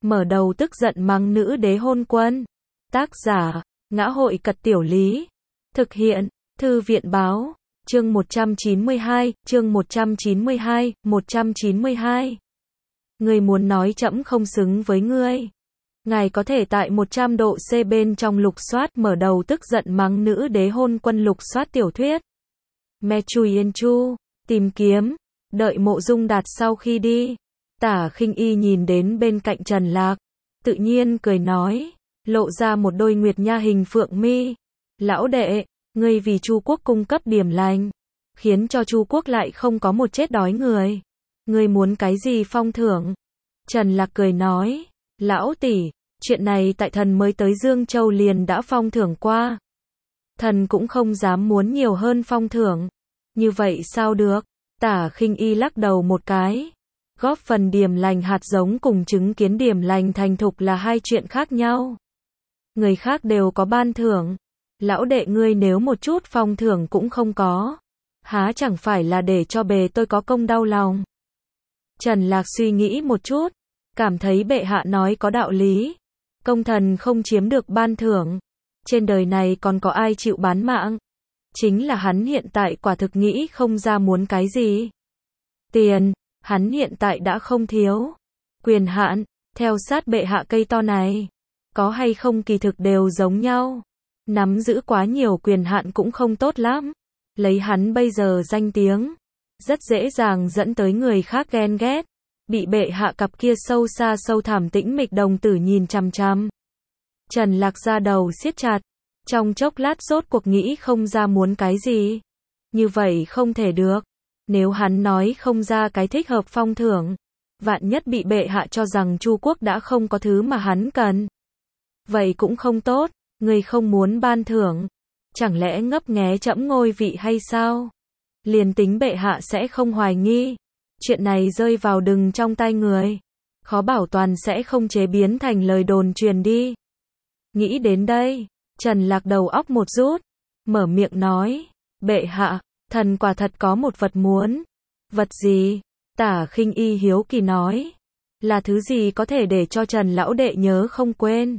mở đầu tức giận mắng nữ đế hôn quân. Tác giả, Ngã hội Cật Tiểu Lý. Thực hiện, Thư viện Báo. Chương 192, chương 192, 192. Ngươi muốn nói trẫm không xứng với ngươi. Ngài có thể tại 100 độ C bên trong lục soát mở đầu tức giận mắng nữ đế hôn quân lục soát tiểu thuyết. Me Chui Yên Chu, tìm kiếm, đợi Mộ Dung Đạt sau khi đi. Tả Khinh Y nhìn đến bên cạnh Trần Lạc, tự nhiên cười nói, lộ ra một đôi nguyệt nha hình phượng mi. Lão đệ, ngươi vì Chu quốc cung cấp điểm lành, khiến cho Chu quốc lại không có một chết đói người. Ngươi muốn cái gì phong thưởng? Trần Lạc cười nói, lão tỷ, chuyện này tại thần mới tới Dương Châu liền đã phong thưởng qua. Thần cũng không dám muốn nhiều hơn phong thưởng. Như vậy sao được? Tả Khinh Y lắc đầu một cái. Góp phần điểm lành hạt giống cùng chứng kiến điểm lành thành thục là hai chuyện khác nhau. Người khác đều có ban thưởng. Lão đệ ngươi nếu một chút phong thưởng cũng không có, há chẳng phải là để cho bề tôi có công đau lòng. Trần Lạc suy nghĩ một chút, cảm thấy bệ hạ nói có đạo lý. Công thần không chiếm được ban thưởng, trên đời này còn có ai chịu bán mạng. Chính là hắn hiện tại quả thực nghĩ không ra muốn cái gì. Tiền, hắn hiện tại đã không thiếu. Quyền hạn, theo sát bệ hạ cây to này, có hay không kỳ thực đều giống nhau. Nắm giữ quá nhiều quyền hạn cũng không tốt lắm. Lấy hắn bây giờ danh tiếng, rất dễ dàng dẫn tới người khác ghen ghét. Bị bệ hạ cặp kia sâu xa sâu thẳm tĩnh mịch đồng tử nhìn chằm chằm. Trần Lạc ra đầu siết chặt, trong chốc lát rốt cuộc nghĩ không ra muốn cái gì. Như vậy không thể được. Nếu hắn nói không ra cái thích hợp phong thưởng, vạn nhất bị bệ hạ cho rằng Chu quốc đã không có thứ mà hắn cần. Vậy cũng không tốt. Ngươi không muốn ban thưởng, chẳng lẽ ngấp nghé trẫm ngôi vị hay sao? Liền tính bệ hạ sẽ không hoài nghi, chuyện này rơi vào đừng trong tay người, khó bảo toàn sẽ không chế biến thành lời đồn truyền đi. Nghĩ đến đây, Trần Lạc đầu óc một rút, mở miệng nói, bệ hạ, thần quả thật có một vật muốn. Vật gì? Tả Khinh Y hiếu kỳ nói, là thứ gì có thể để cho Trần lão đệ nhớ không quên?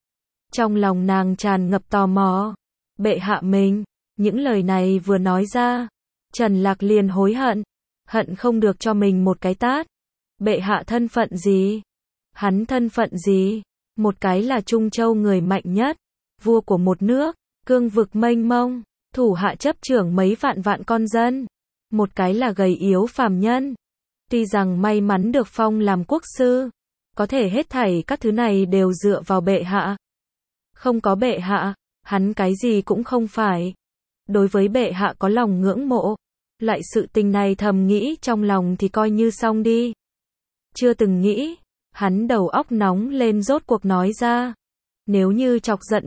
Trong lòng nàng tràn ngập tò mò. Bệ hạ mình, những lời này vừa nói ra, Trần Lạc liền hối hận, hận không được cho mình một cái tát. Bệ hạ thân phận gì? Hắn thân phận gì? Một cái là Trung Châu người mạnh nhất, vua của một nước, cương vực mênh mông, thủ hạ chấp trưởng mấy vạn vạn con dân. Một cái là gầy yếu phàm nhân. Tuy rằng may mắn được phong làm quốc sư, có thể hết thảy các thứ này đều dựa vào bệ hạ. Không có bệ hạ, hắn cái gì cũng không phải. Đối với bệ hạ có lòng ngưỡng mộ, loại sự tình này thầm nghĩ trong lòng thì coi như xong đi. Chưa từng nghĩ, hắn đầu óc nóng lên rốt cuộc nói ra. Nếu như chọc giận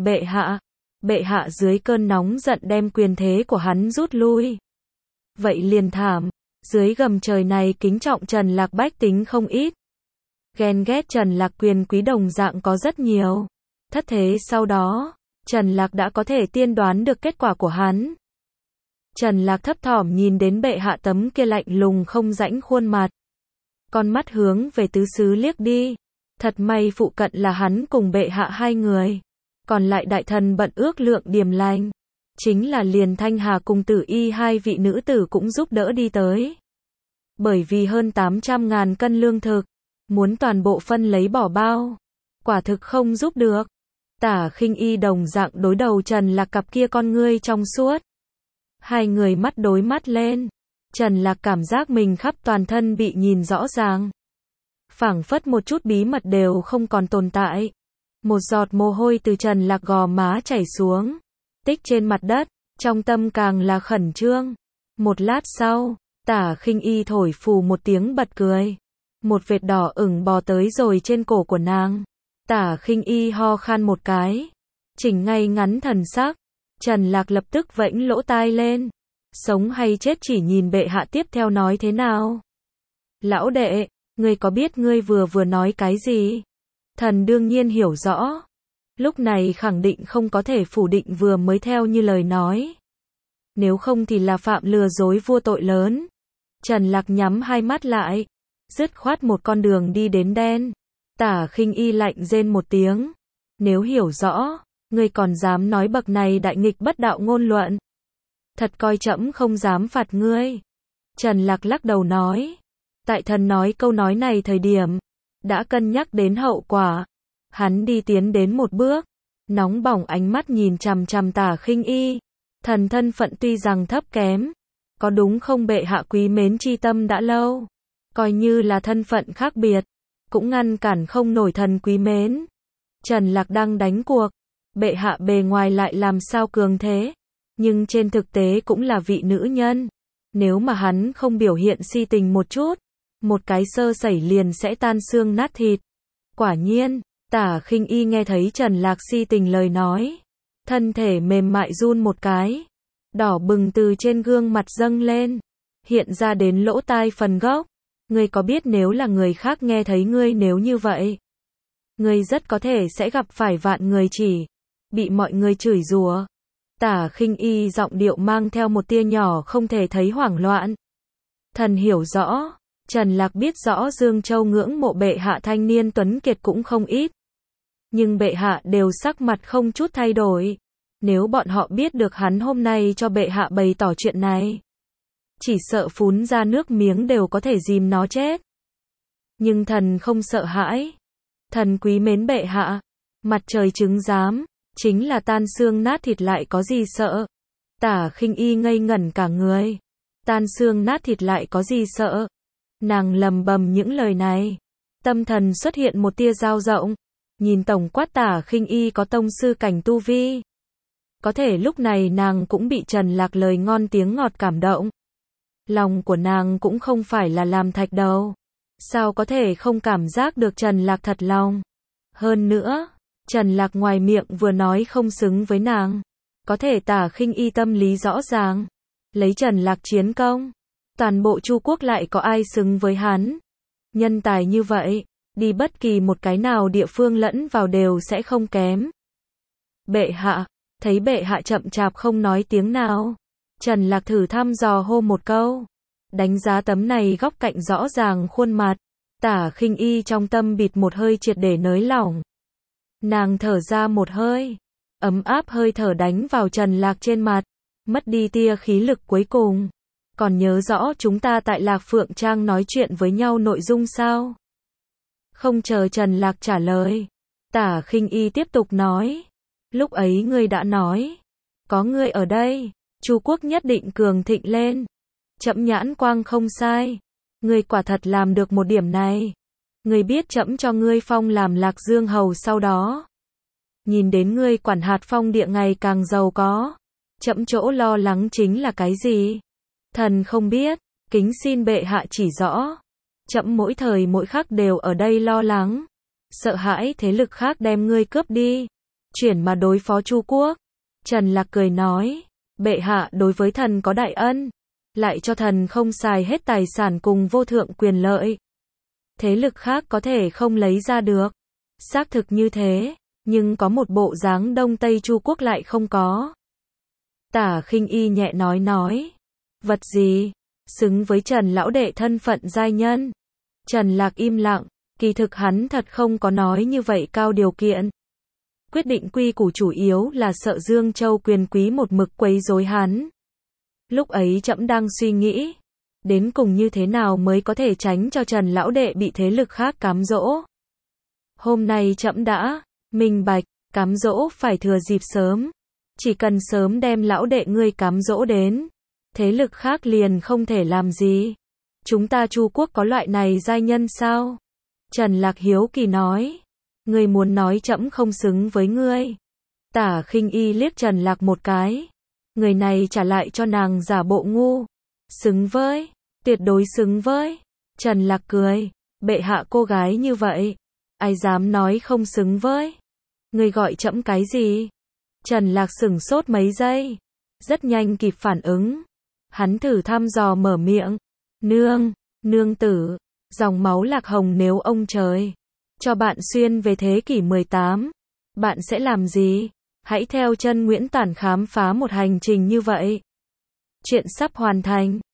bệ hạ dưới cơn nóng giận đem quyền thế của hắn rút lui. Vậy liền thảm, dưới gầm trời này kính trọng Trần Lạc bách tính không ít. Ghen ghét Trần Lạc quyền quý đồng dạng có rất nhiều. Thất thế sau đó, Trần Lạc đã có thể tiên đoán được kết quả của hắn. Trần Lạc thấp thỏm nhìn đến bệ hạ tấm kia lạnh lùng không rãnh khuôn mặt. Con mắt hướng về tứ xứ liếc đi. Thật may phụ cận là hắn cùng bệ hạ hai người. Còn lại đại thần bận ước lượng điểm lành. Chính là liền Thanh Hà cùng Tử Y hai vị nữ tử cũng giúp đỡ đi tới. Bởi vì hơn 800.000 cân lương thực, muốn toàn bộ phân lấy bỏ bao. Quả thực không giúp được. Tả Khinh Y đồng dạng đối đầu Trần Lạc cặp kia con ngươi trong suốt. Hai người mắt đối mắt lên. Trần Lạc cảm giác mình khắp toàn thân bị nhìn rõ ràng. Phảng phất một chút bí mật đều không còn tồn tại. Một giọt mồ hôi từ Trần Lạc gò má chảy xuống, tích trên mặt đất, trong tâm càng là khẩn trương. Một lát sau, Tả Khinh Y thổi phù một tiếng bật cười. Một vệt đỏ ửng bò tới rồi trên cổ của nàng. Tả Khinh Y ho khan một cái, chỉnh ngay ngắn thần sắc. Trần Lạc lập tức vẫy lỗ tai lên. Sống hay chết chỉ nhìn bệ hạ tiếp theo nói thế nào. Lão đệ, ngươi có biết ngươi vừa nói cái gì? Thần đương nhiên hiểu rõ. Lúc này khẳng định không có thể phủ định vừa mới theo như lời nói. Nếu không thì là phạm lừa dối vua tội lớn. Trần Lạc nhắm hai mắt lại, dứt khoát một con đường đi đến đen. Tả Khinh Y lạnh rên một tiếng. Nếu hiểu rõ, ngươi còn dám nói bậc này đại nghịch bất đạo ngôn luận. Thật coi trẫm không dám phạt ngươi. Trần Lạc lắc đầu nói. Tại thần nói câu nói này thời điểm, đã cân nhắc đến hậu quả. Hắn đi tiến đến một bước, nóng bỏng ánh mắt nhìn chằm chằm Tả Khinh Y. Thần thân phận tuy rằng thấp kém, có đúng không bệ hạ quý mến chi tâm đã lâu. Coi như là thân phận khác biệt, cũng ngăn cản không nổi thần quý mến. Trần Lạc đang đánh cuộc, bệ hạ bề ngoài lại làm sao cường thế, nhưng trên thực tế cũng là vị nữ nhân. Nếu mà hắn không biểu hiện si tình một chút, một cái sơ sẩy liền sẽ tan xương nát thịt. Quả nhiên, Tả Khinh Y nghe thấy Trần Lạc si tình lời nói, thân thể mềm mại run một cái, đỏ bừng từ trên gương mặt dâng lên, hiện ra đến lỗ tai phần gốc. Ngươi có biết nếu là người khác nghe thấy ngươi nếu như vậy, ngươi rất có thể sẽ gặp phải vạn người chỉ, bị mọi người chửi rủa. Tả Khinh Y giọng điệu mang theo một tia nhỏ không thể thấy hoảng loạn. Thần hiểu rõ, Trần Lạc biết rõ Dương Châu ngưỡng mộ bệ hạ thanh niên tuấn kiệt cũng không ít. Nhưng bệ hạ đều sắc mặt không chút thay đổi. Nếu bọn họ biết được hắn hôm nay cho bệ hạ bày tỏ chuyện này, chỉ sợ phún ra nước miếng đều có thể dìm nó chết. Nhưng thần không sợ hãi. Thần quý mến bệ hạ. Mặt trời chứng giám, chính là tan xương nát thịt lại có gì sợ. Tả Khinh Y ngây ngẩn cả người. Tan xương nát thịt lại có gì sợ. Nàng lầm bầm những lời này. Tâm thần xuất hiện một tia dao rộng. Nhìn tổng quát Tả Khinh Y có tông sư cảnh tu vi. Có thể lúc này nàng cũng bị Trần Lạc lời ngon tiếng ngọt cảm động. Lòng của nàng cũng không phải là làm thạch đầu. Sao có thể không cảm giác được Trần Lạc thật lòng. Hơn nữa, Trần Lạc ngoài miệng vừa nói không xứng với nàng. Có thể Tả Khinh Y tâm lý rõ ràng. Lấy Trần Lạc chiến công, toàn bộ Chu quốc lại có ai xứng với hắn. Nhân tài như vậy, đi bất kỳ một cái nào địa phương lẫn vào đều sẽ không kém. Bệ hạ, thấy bệ hạ chậm chạp không nói tiếng nào. Trần Lạc thử thăm dò hô một câu. Đánh giá tấm này góc cạnh rõ ràng khuôn mặt. Tả Khinh Y trong tâm bịt một hơi triệt để nới lỏng. Nàng thở ra một hơi. Ấm áp hơi thở đánh vào Trần Lạc trên mặt. Mất đi tia khí lực cuối cùng. Còn nhớ rõ chúng ta tại Lạc Phượng Trang nói chuyện với nhau nội dung sao? Không chờ Trần Lạc trả lời. Tả Khinh Y tiếp tục nói. Lúc ấy ngươi đã nói. Có ngươi ở đây, Chu quốc nhất định cường thịnh lên. Trẫm nhãn quang không sai. Ngươi quả thật làm được một điểm này. Ngươi biết trẫm cho ngươi phong làm Lạc Dương hầu sau đó. Nhìn đến ngươi quản hạt phong địa ngày càng giàu có. Trẫm chỗ lo lắng chính là cái gì? Thần không biết, kính xin bệ hạ chỉ rõ. Trẫm mỗi thời mỗi khắc đều ở đây lo lắng. Sợ hãi thế lực khác đem ngươi cướp đi. Chuyển mà đối phó Chu quốc. Trần Lạc cười nói. Bệ hạ đối với thần có đại ân. Lại cho thần không xài hết tài sản cùng vô thượng quyền lợi. Thế lực khác có thể không lấy ra được. Xác thực như thế. Nhưng có một bộ dáng Đông Tây Chu quốc lại không có. Tả Khinh Y nhẹ nói. Vật gì? Xứng với Trần lão đệ thân phận giai nhân. Trần Lạc im lặng. Kỳ thực hắn thật không có nói như vậy cao điều kiện. Quyết định quy củ chủ yếu là sợ Dương Châu quyền quý một mực quấy rối hắn. Lúc ấy trẫm đang suy nghĩ. Đến cùng như thế nào mới có thể tránh cho Trần lão đệ bị thế lực khác cám dỗ. Hôm nay trẫm đã minh bạch, cám dỗ phải thừa dịp sớm. Chỉ cần sớm đem lão đệ ngươi cám dỗ đến. Thế lực khác liền không thể làm gì. Chúng ta Chu quốc có loại này giai nhân sao? Trần Lạc hiếu kỳ nói. Ngươi muốn nói trẫm không xứng với ngươi. Tả Khinh Y liếc Trần Lạc một cái. Người này trả lại cho nàng giả bộ ngu. Xứng với, tuyệt đối xứng với. Trần Lạc cười. Bệ hạ cô gái như vậy. Ai dám nói không xứng với. Ngươi gọi trẫm cái gì? Trần Lạc sửng sốt mấy giây. Rất nhanh kịp phản ứng. Hắn thử thăm dò mở miệng. Nương tử. Dòng máu Lạc Hồng nếu ông trời cho bạn xuyên về thế kỷ 18, bạn sẽ làm gì? Hãy theo chân Nguyễn Tản khám phá một hành trình như vậy. Chuyện sắp hoàn thành.